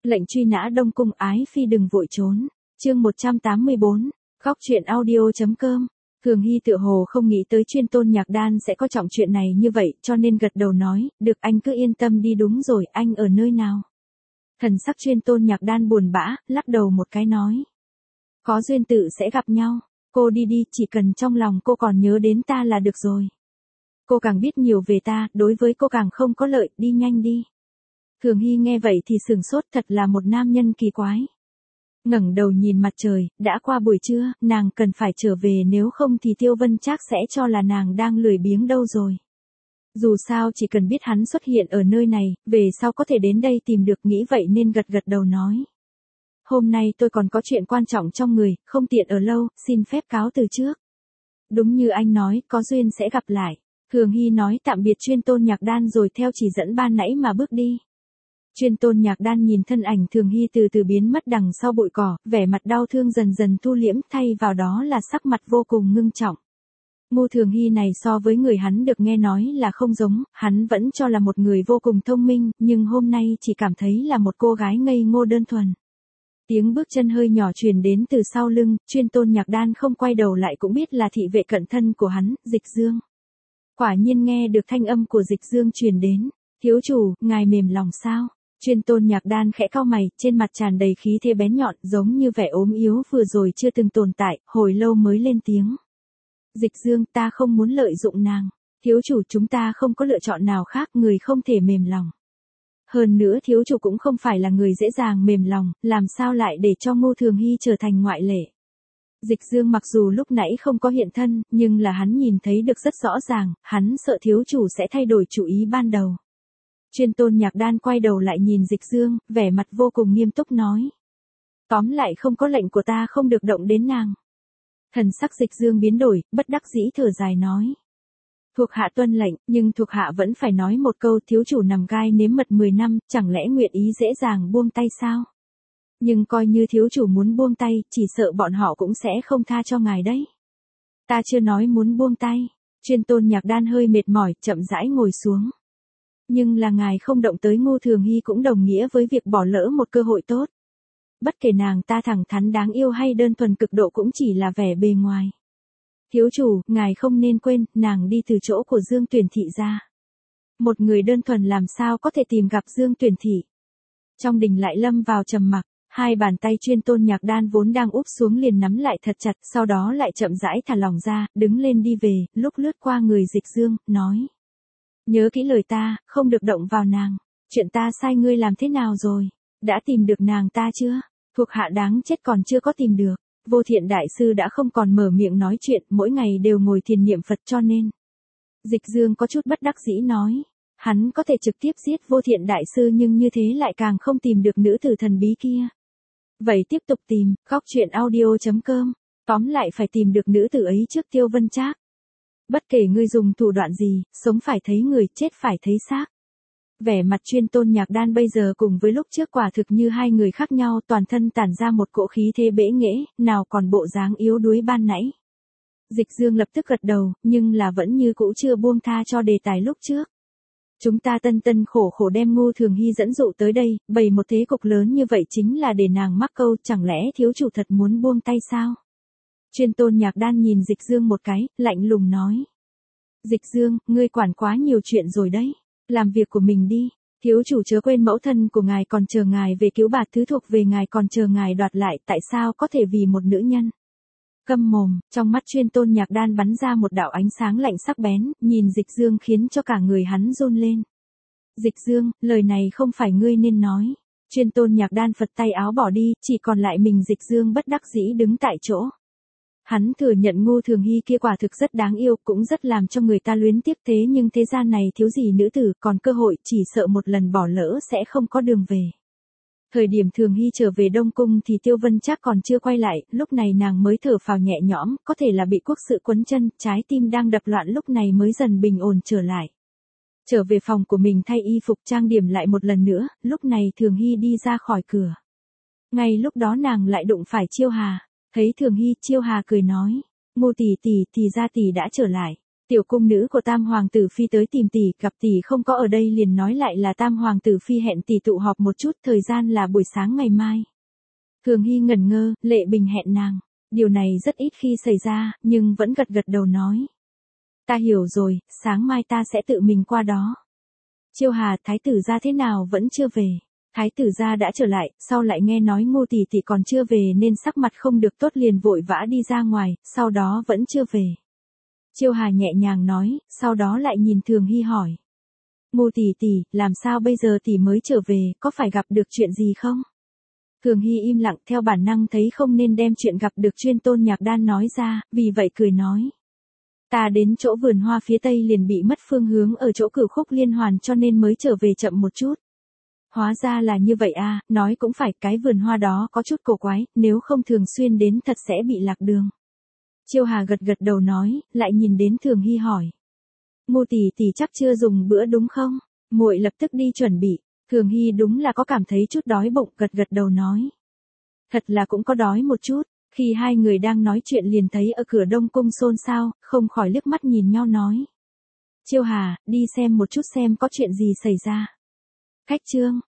Lệnh truy nã Đông Cung ái phi đừng vội trốn. Chương 184. Khóc chuyện audio.com. Thường Hy tựa hồ không nghĩ tới Chuyên Tôn Nhạc Đan sẽ có trọng chuyện này như vậy, cho nên gật đầu nói, được anh cứ yên tâm đi. Đúng rồi, anh ở nơi nào? Thần sắc Chuyên Tôn Nhạc Đan buồn bã, lắc đầu một cái nói. Có duyên tự sẽ gặp nhau, cô đi đi, chỉ cần trong lòng cô còn nhớ đến ta là được rồi. Cô càng biết nhiều về ta, đối với cô càng không có lợi, đi nhanh đi. Thường Hy nghe vậy thì sửng sốt, thật là một nam nhân kỳ quái. Ngẩng đầu nhìn mặt trời, đã qua buổi trưa, nàng cần phải trở về, nếu không thì Tiêu Vân Trác sẽ cho là nàng đang lười biếng đâu rồi. Dù sao chỉ cần biết hắn xuất hiện ở nơi này, về sau có thể đến đây tìm được, nghĩ vậy nên gật gật đầu nói. Hôm nay tôi còn có chuyện quan trọng trong người, không tiện ở lâu, xin phép cáo từ trước. Đúng như anh nói, có duyên sẽ gặp lại. Thường Hy nói tạm biệt Chuyên Tôn Nhạc Đan rồi theo chỉ dẫn ban nãy mà bước đi. Chuyên Tôn Nhạc Đan nhìn thân ảnh Thường Hy từ từ biến mất đằng sau bụi cỏ, vẻ mặt đau thương dần dần thu liễm, thay vào đó là sắc mặt vô cùng ngưng trọng. Ngô Thường Hy này so với người hắn được nghe nói là không giống, hắn vẫn cho là một người vô cùng thông minh, nhưng hôm nay chỉ cảm thấy là một cô gái ngây ngô đơn thuần. Tiếng bước chân hơi nhỏ truyền đến từ sau lưng, Chuyên Tôn Nhạc Đan không quay đầu lại cũng biết là thị vệ cận thân của hắn, Dịch Dương. Quả nhiên nghe được thanh âm của Dịch Dương truyền đến. Thiếu chủ, ngài mềm lòng sao? Chuyên Tôn Nhạc Đan khẽ cau mày, trên mặt tràn đầy khí thế bén nhọn, giống như vẻ ốm yếu vừa rồi chưa từng tồn tại, hồi lâu mới lên tiếng. Dịch Dương, ta không muốn lợi dụng nàng. Thiếu chủ, chúng ta không có lựa chọn nào khác, người không thể mềm lòng. Hơn nữa thiếu chủ cũng không phải là người dễ dàng mềm lòng, làm sao lại để cho Ngô Thường Hy trở thành ngoại lệ. Dịch Dương mặc dù lúc nãy không có hiện thân, nhưng là hắn nhìn thấy được rất rõ ràng, hắn sợ thiếu chủ sẽ thay đổi chủ ý ban đầu. Chuyên Tôn Nhạc Đan quay đầu lại nhìn Dịch Dương, vẻ mặt vô cùng nghiêm túc nói. Tóm lại không có lệnh của ta không được động đến nàng. Thần sắc Dịch Dương biến đổi, bất đắc dĩ thở dài nói. Thuộc hạ tuân lệnh, nhưng thuộc hạ vẫn phải nói một câu, thiếu chủ nằm gai nếm mật 10 năm, chẳng lẽ nguyện ý dễ dàng buông tay sao? Nhưng coi như thiếu chủ muốn buông tay, chỉ sợ bọn họ cũng sẽ không tha cho ngài đấy. Ta chưa nói muốn buông tay. Chuyên Tôn Nhạc Đan hơi mệt mỏi, chậm rãi ngồi xuống. Nhưng là ngài không động tới Ngô Thường Hy cũng đồng nghĩa với việc bỏ lỡ một cơ hội tốt. Bất kể nàng ta thẳng thắn đáng yêu hay đơn thuần cực độ cũng chỉ là vẻ bề ngoài. Thiếu chủ, ngài không nên quên, nàng đi từ chỗ của Dương Tuyển Thị ra. Một người đơn thuần làm sao có thể tìm gặp Dương Tuyển Thị. Trong đình lại lâm vào trầm mặc, hai bàn tay Chuyên Tôn Nhạc Đan vốn đang úp xuống liền nắm lại thật chặt, sau đó lại chậm rãi thả lỏng ra, đứng lên đi về, lúc lướt qua người Dịch Dương, nói. Nhớ kỹ lời ta, không được động vào nàng. Chuyện ta sai ngươi làm thế nào rồi? Đã tìm được nàng ta chưa? Thuộc hạ đáng chết còn chưa có tìm được. Vô Thiện Đại Sư đã không còn mở miệng nói chuyện, mỗi ngày đều ngồi thiền niệm Phật cho nên. Dịch Dương có chút bất đắc dĩ nói. Hắn có thể trực tiếp giết Vô Thiện Đại Sư nhưng như thế lại càng không tìm được nữ tử thần bí kia. Vậy tiếp tục tìm, khóc chuyện audio.com. Tóm lại phải tìm được nữ tử ấy trước Tiêu Vân Trác. Bất kể ngươi dùng thủ đoạn gì, sống phải thấy người, chết phải thấy xác. Vẻ mặt Chuyên Tôn Nhạc Đan bây giờ cùng với lúc trước quả thực như hai người khác nhau, toàn thân tản ra một cỗ khí thế bẽ nghễ, nào còn bộ dáng yếu đuối ban nãy. Dịch Dương lập tức gật đầu, nhưng là vẫn như cũ chưa buông tha cho đề tài lúc trước. Chúng ta tân tân khổ khổ đem Ngô Thường Hy dẫn dụ tới đây, bày một thế cục lớn như vậy chính là để nàng mắc câu, chẳng lẽ thiếu chủ thật muốn buông tay sao? Chuyên Tôn Nhạc Đan nhìn Dịch Dương một cái, lạnh lùng nói. Dịch Dương, ngươi quản quá nhiều chuyện rồi đấy. Làm việc của mình đi. Thiếu chủ chớ quên mẫu thân của ngài còn chờ ngài về cứu bà, thứ thuộc về ngài còn chờ ngài đoạt lại, tại sao có thể vì một nữ nhân? Câm mồm, trong mắt Chuyên Tôn Nhạc Đan bắn ra một đạo ánh sáng lạnh sắc bén, nhìn Dịch Dương khiến cho cả người hắn run lên. Dịch Dương, lời này không phải ngươi nên nói. Chuyên Tôn Nhạc Đan phật tay áo bỏ đi, chỉ còn lại mình Dịch Dương bất đắc dĩ đứng tại chỗ. Hắn thừa nhận Ngô Thường Hy kia quả thực rất đáng yêu, cũng rất làm cho người ta luyến tiếc, thế nhưng thế gian này thiếu gì nữ tử, còn cơ hội, chỉ sợ một lần bỏ lỡ sẽ không có đường về. Thời điểm Thường Hy trở về Đông Cung thì Tiêu Vân Trác còn chưa quay lại, lúc này nàng mới thở phào nhẹ nhõm, có thể là bị quốc sự quấn chân, trái tim đang đập loạn lúc này mới dần bình ổn trở lại. Trở về phòng của mình thay y phục trang điểm lại một lần nữa, lúc này Thường Hy đi ra khỏi cửa. Ngay lúc đó nàng lại đụng phải Chiêu Hà. Thấy Thường Hy, Chiêu Hà cười nói, Ngô tỷ tỷ, thì ra tỷ đã trở lại. Tiểu cung nữ của Tam Hoàng tử Phi tới tìm tỷ, gặp tỷ không có ở đây liền nói lại là Tam Hoàng tử Phi hẹn tỷ tụ họp một chút, thời gian là buổi sáng ngày mai. Thường Hy ngẩn ngơ, Lệ Bình hẹn nàng. Điều này rất ít khi xảy ra, nhưng vẫn gật gật đầu nói. Ta hiểu rồi, sáng mai ta sẽ tự mình qua đó. Chiêu Hà, thái tử gia thế nào vẫn chưa về? Thái tử gia đã trở lại, sau lại nghe nói Ngô tỷ tỷ còn chưa về nên sắc mặt không được tốt liền vội vã đi ra ngoài, sau đó vẫn chưa về. Chiêu Hà nhẹ nhàng nói, sau đó lại nhìn Thường Hy hỏi. Ngô tỷ tỷ, làm sao bây giờ tỷ mới trở về, có phải gặp được chuyện gì không? Thường Hy im lặng, theo bản năng thấy không nên đem chuyện gặp được Chuyên Tôn Nhạc Đan nói ra, vì vậy cười nói. Ta đến chỗ vườn hoa phía tây liền bị mất phương hướng ở chỗ Cửu Khúc Liên Hoàn cho nên mới trở về chậm một chút. Hóa ra là như vậy à, nói cũng phải, cái vườn hoa đó có chút cổ quái, nếu không thường xuyên đến thật sẽ bị lạc đường. Chiêu Hà gật gật đầu nói, lại nhìn đến Thường Hy hỏi. Ngô tỷ tỷ chắc chưa dùng bữa đúng không? Muội lập tức đi chuẩn bị. Thường Hy đúng là có cảm thấy chút đói bụng, gật gật đầu nói. Thật là cũng có đói một chút, khi hai người đang nói chuyện liền thấy ở cửa Đông Cung xôn xao, không khỏi liếc mắt nhìn nhau nói. Chiêu Hà, đi xem một chút xem có chuyện gì xảy ra. Khách trương,